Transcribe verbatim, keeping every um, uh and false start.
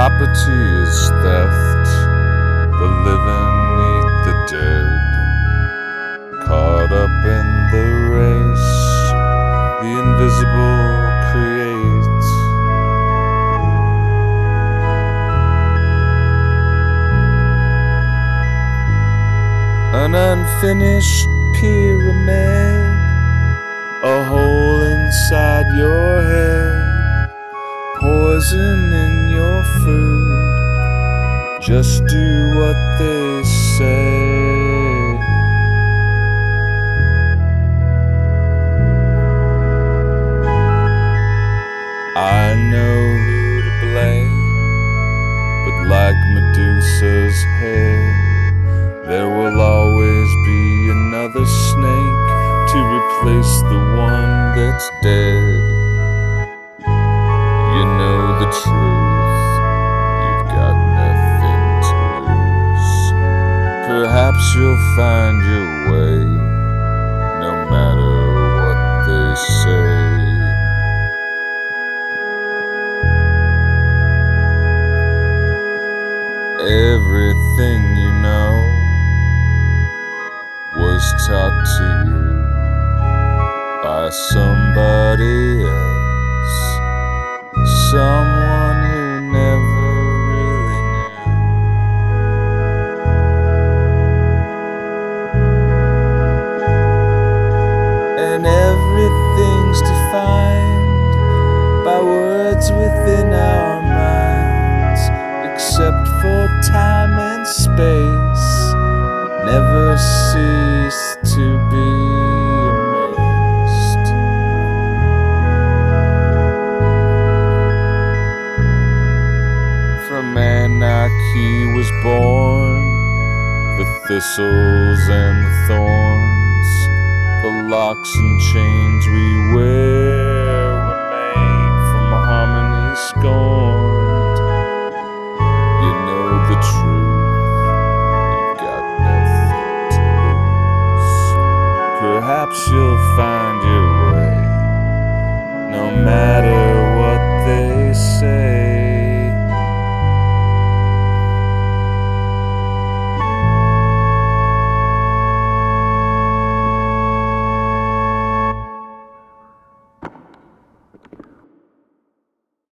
Property is theft, the living eat the dead. Caught up in the race, the invisible creates. An unfinished pyramid, a hole inside your head, poison in your food. Just do what they say. I know who to blame, but like Medusa's head, there will always be another snake to replace the one that's dead. You know the truth, you've got nothing to lose. Perhaps you'll find your way, no matter what they say. Everything you know was taught to you by somebody else, someone who never really knew. And everything's defined by words within our minds, except for time and space, never cease to be amazed. From anarchy was born the thistles and the thorns. The locks and chains we wear were made from harmony scorned. You know the truth, you've got nothing to lose. Perhaps you'll find your way, no matter